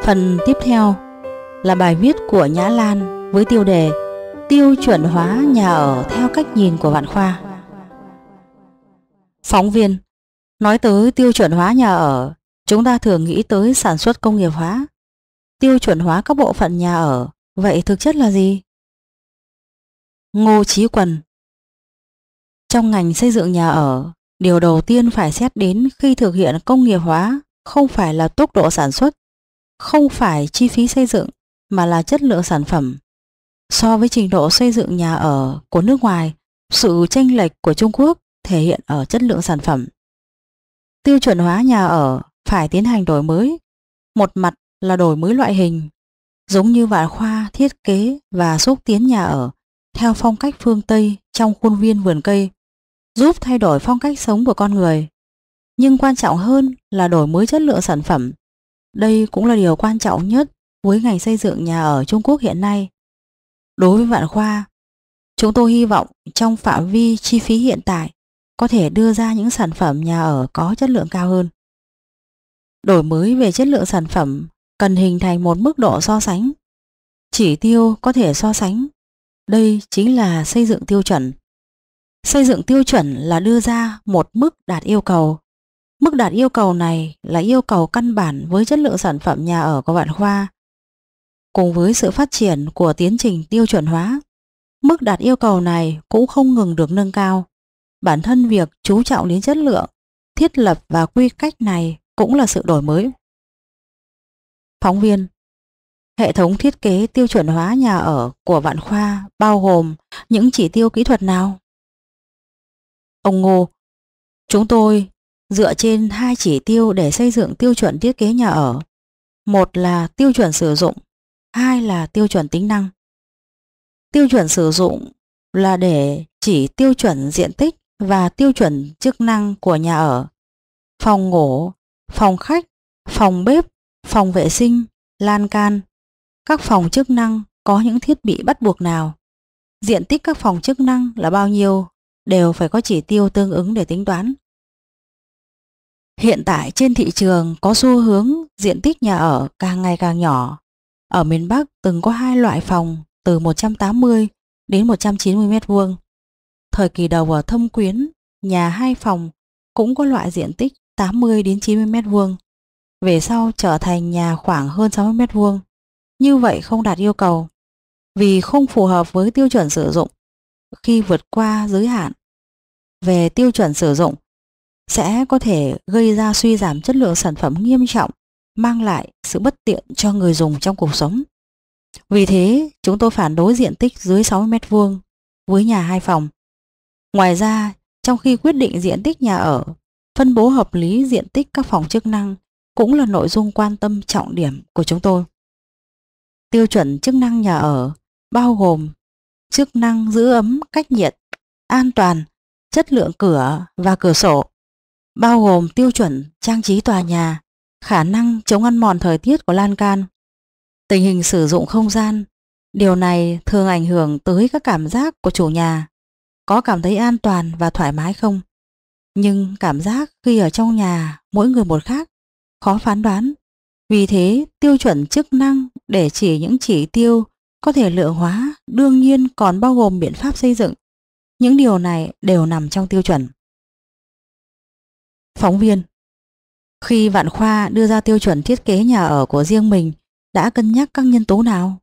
Phần tiếp theo là bài viết của Nhã Lan với tiêu đề Tiêu chuẩn hóa nhà ở theo cách nhìn của Vạn Khoa. Phóng viên: nói tới tiêu chuẩn hóa nhà ở, chúng ta thường nghĩ tới sản xuất công nghiệp hóa. Tiêu chuẩn hóa các bộ phận nhà ở, vậy thực chất là gì? Ngô Chí Quần: trong ngành xây dựng nhà ở, điều đầu tiên phải xét đến khi thực hiện công nghiệp hóa không phải là tốc độ sản xuất, không phải chi phí xây dựng, mà là chất lượng sản phẩm. So với trình độ xây dựng nhà ở của nước ngoài, sự chênh lệch của Trung Quốc thể hiện ở chất lượng sản phẩm. Tiêu chuẩn hóa nhà ở phải tiến hành đổi mới. Một mặt là đổi mới loại hình, giống như Vạn Khoa thiết kế và xúc tiến nhà ở theo phong cách phương Tây trong khuôn viên vườn cây, giúp thay đổi phong cách sống của con người. Nhưng quan trọng hơn là đổi mới chất lượng sản phẩm. Đây cũng là điều quan trọng nhất với ngành xây dựng nhà ở Trung Quốc hiện nay. Đối với Vạn Khoa, chúng tôi hy vọng trong phạm vi chi phí hiện tại có thể đưa ra những sản phẩm nhà ở có chất lượng cao hơn. Đổi mới về chất lượng sản phẩm cần hình thành một mức độ so sánh. Chỉ tiêu có thể so sánh. Đây chính là xây dựng tiêu chuẩn. Xây dựng tiêu chuẩn là đưa ra một mức đạt yêu cầu. Mức đạt yêu cầu này là yêu cầu căn bản với chất lượng sản phẩm nhà ở của Vạn Khoa. Cùng với sự phát triển của tiến trình tiêu chuẩn hóa, mức đạt yêu cầu này cũng không ngừng được nâng cao. Bản thân việc chú trọng đến chất lượng, thiết lập và quy cách này cũng là sự đổi mới. Phóng viên: hệ thống thiết kế tiêu chuẩn hóa nhà ở của Vạn Khoa bao gồm những chỉ tiêu kỹ thuật nào? Ông Ngô: chúng tôi dựa trên hai chỉ tiêu để xây dựng tiêu chuẩn thiết kế nhà ở. Một là tiêu chuẩn sử dụng, hai là tiêu chuẩn tính năng. Tiêu chuẩn sử dụng là để chỉ tiêu chuẩn diện tích và tiêu chuẩn chức năng của nhà ở. Phòng ngủ, phòng khách, phòng bếp, phòng vệ sinh, lan can. Các phòng chức năng có những thiết bị bắt buộc nào? Diện tích các phòng chức năng là bao nhiêu? Đều phải có chỉ tiêu tương ứng để tính toán. Hiện tại trên thị trường có xu hướng diện tích nhà ở càng ngày càng nhỏ. Ở miền Bắc từng có hai loại phòng từ 180 đến 190 m². Thời kỳ đầu ở Thâm Quyến, nhà 2 phòng cũng có loại diện tích 80 đến 90 m². Về sau trở thành nhà khoảng hơn 60 m². Như vậy không đạt yêu cầu, vì không phù hợp với tiêu chuẩn sử dụng. Khi vượt qua giới hạn về tiêu chuẩn sử dụng sẽ có thể gây ra suy giảm chất lượng sản phẩm nghiêm trọng, mang lại sự bất tiện cho người dùng trong cuộc sống. Vì thế, chúng tôi phản đối diện tích dưới 60 m² với nhà 2 phòng. Ngoài ra, trong khi quyết định diện tích nhà ở, phân bố hợp lý diện tích các phòng chức năng cũng là nội dung quan tâm trọng điểm của chúng tôi. Tiêu chuẩn chức năng nhà ở bao gồm chức năng giữ ấm, cách nhiệt, an toàn, chất lượng cửa và cửa sổ, bao gồm tiêu chuẩn trang trí tòa nhà, khả năng chống ăn mòn thời tiết của lan can, tình hình sử dụng không gian. Điều này thường ảnh hưởng tới các cảm giác của chủ nhà. Có cảm thấy an toàn và thoải mái không? Nhưng cảm giác khi ở trong nhà mỗi người một khác, khó phán đoán. Vì thế, tiêu chuẩn chức năng để chỉ những chỉ tiêu có thể lượng hóa đương nhiên còn bao gồm biện pháp xây dựng. Những điều này đều nằm trong tiêu chuẩn. Phóng viên: khi Vạn Khoa đưa ra tiêu chuẩn thiết kế nhà ở của riêng mình, đã cân nhắc các nhân tố nào?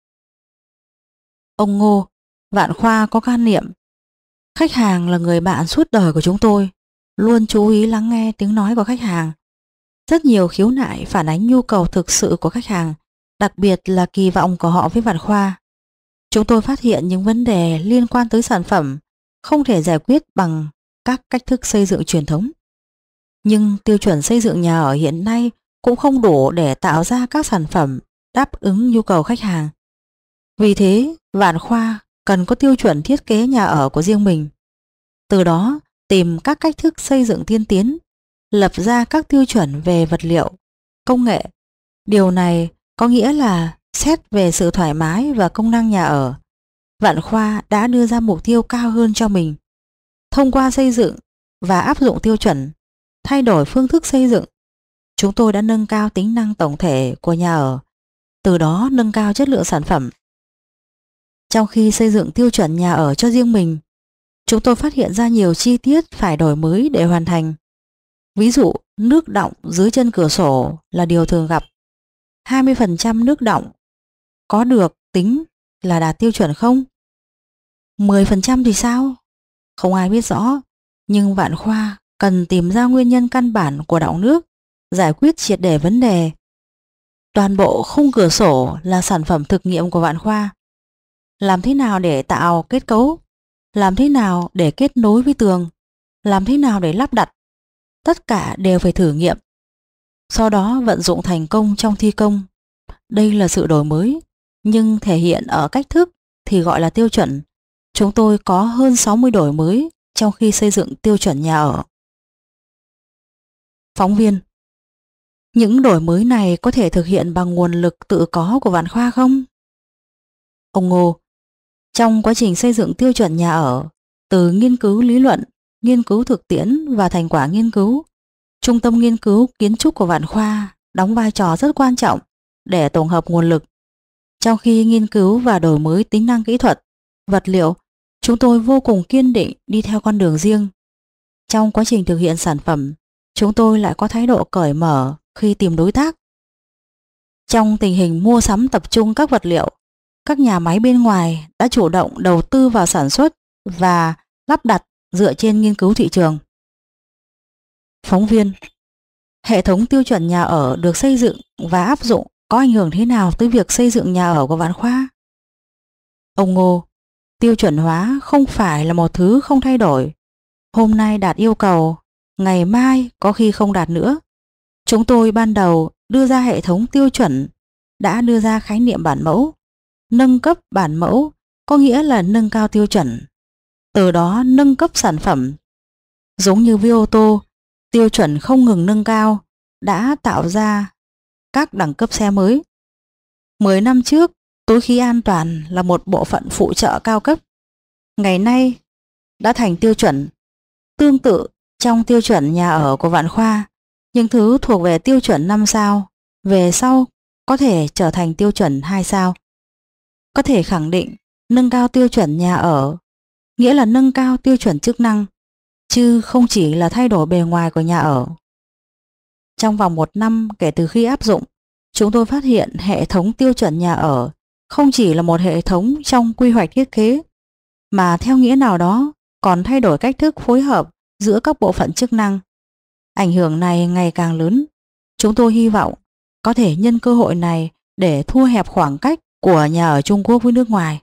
Ông Ngô: Vạn Khoa có quan niệm khách hàng là người bạn suốt đời của chúng tôi, luôn chú ý lắng nghe tiếng nói của khách hàng. Rất nhiều khiếu nại phản ánh nhu cầu thực sự của khách hàng, đặc biệt là kỳ vọng của họ với Vạn Khoa. Chúng tôi phát hiện những vấn đề liên quan tới sản phẩm không thể giải quyết bằng các cách thức xây dựng truyền thống. Nhưng tiêu chuẩn xây dựng nhà ở hiện nay cũng không đủ để tạo ra các sản phẩm đáp ứng nhu cầu khách hàng. Vì thế, Vạn Khoa cần có tiêu chuẩn thiết kế nhà ở của riêng mình. Từ đó, tìm các cách thức xây dựng tiên tiến, lập ra các tiêu chuẩn về vật liệu, công nghệ. Điều này có nghĩa là xét về sự thoải mái và công năng nhà ở. Vạn Khoa đã đưa ra mục tiêu cao hơn cho mình. Thông qua xây dựng và áp dụng tiêu chuẩn, thay đổi phương thức xây dựng, chúng tôi đã nâng cao tính năng tổng thể của nhà ở, từ đó nâng cao chất lượng sản phẩm. Trong khi xây dựng tiêu chuẩn nhà ở cho riêng mình, chúng tôi phát hiện ra nhiều chi tiết phải đổi mới để hoàn thành. Ví dụ, nước đọng dưới chân cửa sổ là điều thường gặp. 20% nước đọng có được tính là đạt tiêu chuẩn không? 10% thì sao? Không ai biết rõ, nhưng Vạn Khoa cần tìm ra nguyên nhân căn bản của đọng nước, giải quyết triệt để vấn đề. Toàn bộ khung cửa sổ là sản phẩm thực nghiệm của Vạn Khoa. Làm thế nào để tạo kết cấu? Làm thế nào để kết nối với tường? Làm thế nào để lắp đặt? Tất cả đều phải thử nghiệm. Sau đó vận dụng thành công trong thi công. Đây là sự đổi mới, nhưng thể hiện ở cách thức thì gọi là tiêu chuẩn. Chúng tôi có hơn 60 đổi mới trong khi xây dựng tiêu chuẩn nhà ở. Phóng viên: những đổi mới này có thể thực hiện bằng nguồn lực tự có của Vạn Khoa không? Ông Ngô: trong quá trình xây dựng tiêu chuẩn nhà ở, từ nghiên cứu lý luận, nghiên cứu thực tiễn và thành quả nghiên cứu, Trung tâm Nghiên cứu Kiến trúc của Vạn Khoa đóng vai trò rất quan trọng để tổng hợp nguồn lực. Trong khi nghiên cứu và đổi mới tính năng kỹ thuật, vật liệu, chúng tôi vô cùng kiên định đi theo con đường riêng. Trong quá trình thực hiện sản phẩm, chúng tôi lại có thái độ cởi mở khi tìm đối tác. Trong tình hình mua sắm tập trung các vật liệu, các nhà máy bên ngoài đã chủ động đầu tư vào sản xuất và lắp đặt dựa trên nghiên cứu thị trường. Phóng viên: hệ thống tiêu chuẩn nhà ở được xây dựng và áp dụng có ảnh hưởng thế nào tới việc xây dựng nhà ở của Vạn Khoa? Ông Ngô: tiêu chuẩn hóa không phải là một thứ không thay đổi. Hôm nay đạt yêu cầu, ngày mai có khi không đạt nữa. Chúng tôi ban đầu đưa ra hệ thống tiêu chuẩn, đã đưa ra khái niệm bản mẫu. Nâng cấp bản mẫu có nghĩa là nâng cao tiêu chuẩn, từ đó nâng cấp sản phẩm. Giống như với ô tô, tiêu chuẩn không ngừng nâng cao, đã tạo ra các đẳng cấp xe mới. 10 năm trước, túi khí an toàn là một bộ phận phụ trợ cao cấp. Ngày nay đã thành tiêu chuẩn. Tương tự trong tiêu chuẩn nhà ở của Vạn Khoa, những thứ thuộc về tiêu chuẩn 5 sao, về sau có thể trở thành tiêu chuẩn 2 sao. Có thể khẳng định nâng cao tiêu chuẩn nhà ở nghĩa là nâng cao tiêu chuẩn chức năng, chứ không chỉ là thay đổi bề ngoài của nhà ở. Trong vòng 1 năm kể từ khi áp dụng, chúng tôi phát hiện hệ thống tiêu chuẩn nhà ở không chỉ là một hệ thống trong quy hoạch thiết kế, mà theo nghĩa nào đó còn thay đổi cách thức phối hợp giữa các bộ phận chức năng. Ảnh hưởng này ngày càng lớn. Chúng tôi hy vọng có thể nhân cơ hội này để thu hẹp khoảng cách của nhà ở Trung Quốc với nước ngoài.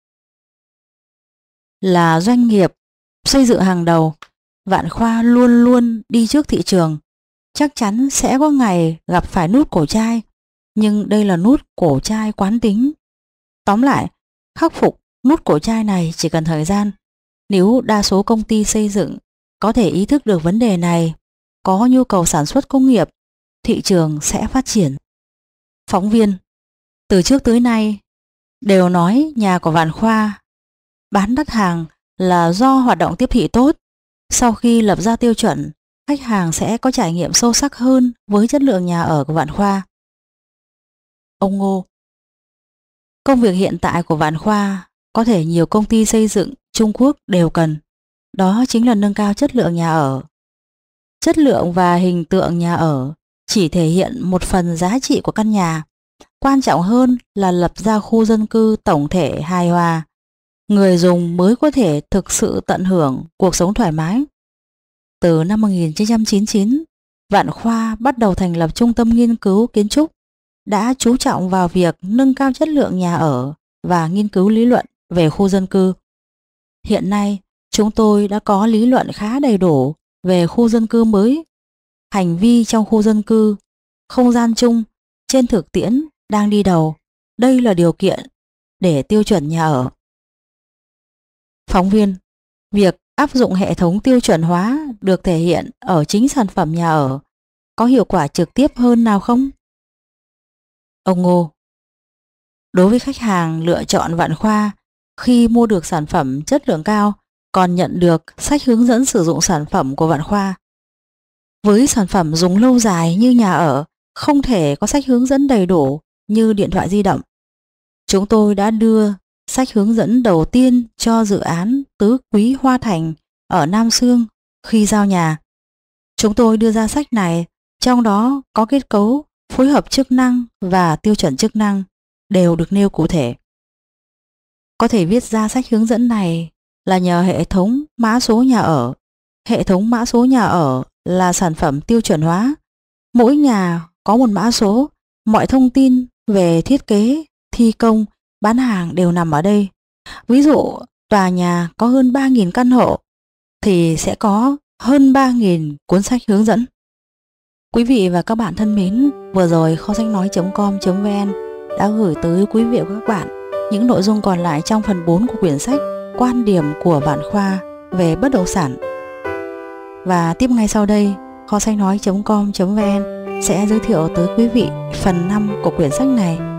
Là doanh nghiệp xây dựng hàng đầu, Vạn Khoa luôn luôn đi trước thị trường. Chắc chắn sẽ có ngày gặp phải nút cổ chai, nhưng đây là nút cổ chai quán tính. Tóm lại, khắc phục nút cổ chai này chỉ cần thời gian. Nếu đa số công ty xây dựng có thể ý thức được vấn đề này, có nhu cầu sản xuất công nghiệp, thị trường sẽ phát triển. Phóng viên: từ trước tới nay đều nói nhà của Vạn Khoa bán đắt hàng là do hoạt động tiếp thị tốt. Sau khi lập ra tiêu chuẩn, khách hàng sẽ có trải nghiệm sâu sắc hơn với chất lượng nhà ở của Vạn Khoa. Ông Ngô: công việc hiện tại của Vạn Khoa có thể nhiều công ty xây dựng Trung Quốc đều cần. Đó chính là nâng cao chất lượng nhà ở. Chất lượng và hình tượng nhà ở chỉ thể hiện một phần giá trị của căn nhà. Quan trọng hơn là lập ra khu dân cư tổng thể hài hòa. Người dùng mới có thể thực sự tận hưởng cuộc sống thoải mái. Từ năm 1999, Vạn Khoa bắt đầu thành lập Trung tâm Nghiên cứu Kiến trúc, đã chú trọng vào việc nâng cao chất lượng nhà ở và nghiên cứu lý luận về khu dân cư. Hiện nay, chúng tôi đã có lý luận khá đầy đủ về khu dân cư mới, hành vi trong khu dân cư, không gian chung, trên thực tiễn đang đi đầu. Đây là điều kiện để tiêu chuẩn nhà ở. Phóng viên: việc áp dụng hệ thống tiêu chuẩn hóa được thể hiện ở chính sản phẩm nhà ở có hiệu quả trực tiếp hơn nào không? Ông Ngô: đối với khách hàng lựa chọn Vạn Khoa, khi mua được sản phẩm chất lượng cao còn nhận được sách hướng dẫn sử dụng sản phẩm của Vạn Khoa. Với sản phẩm dùng lâu dài như nhà ở, không thể có sách hướng dẫn đầy đủ như điện thoại di động. Chúng tôi đã đưa sách hướng dẫn đầu tiên cho dự án Tứ Quý Hoa Thành ở Nam Xương khi giao nhà. Chúng tôi đưa ra sách này, trong đó có kết cấu, phối hợp chức năng và tiêu chuẩn chức năng đều được nêu cụ thể. Có thể viết ra sách hướng dẫn này là nhờ hệ thống mã số nhà ở. Hệ thống mã số nhà ở là sản phẩm tiêu chuẩn hóa. Mỗi nhà có một mã số, mọi thông tin về thiết kế, thi công, bán hàng đều nằm ở đây. Ví dụ, tòa nhà có hơn 3.000 căn hộ thì sẽ có hơn 3.000 cuốn sách hướng dẫn. Quý vị và các bạn thân mến, vừa rồi kho sách nói.com.vn đã gửi tới quý vị và các bạn những nội dung còn lại trong phần 4 của quyển sách Quan điểm của Vạn Khoa về bất động sản. Và tiếp ngay sau đây, kho sách nói.com.vn sẽ giới thiệu tới quý vị phần 5 của quyển sách này.